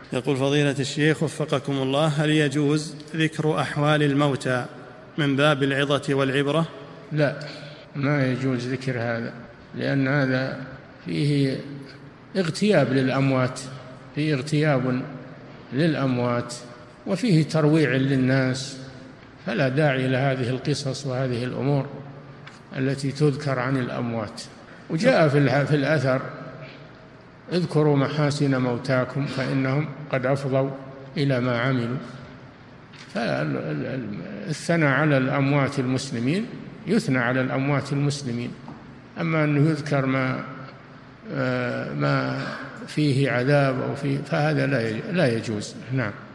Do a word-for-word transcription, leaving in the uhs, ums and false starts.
يقول فضيلة الشيخ وفقكم الله، هل يجوز ذكر أحوال الموتى من باب العظة والعبرة؟ لا، ما يجوز ذكر هذا، لأن هذا فيه اغتياب للأموات، فيه اغتياب للأموات وفيه ترويع للناس، فلا داعي لهذه القصص وهذه الأمور التي تذكر عن الأموات. وجاء في الأثر: اذكروا محاسن موتاكم فإنهم قد أفضوا إلى ما عملوا. فالثناء على الأموات المسلمين يثنى على الأموات المسلمين، أما أنه يذكر ما ما فيه عذاب أو فيه فهذا لا يجوز. نعم.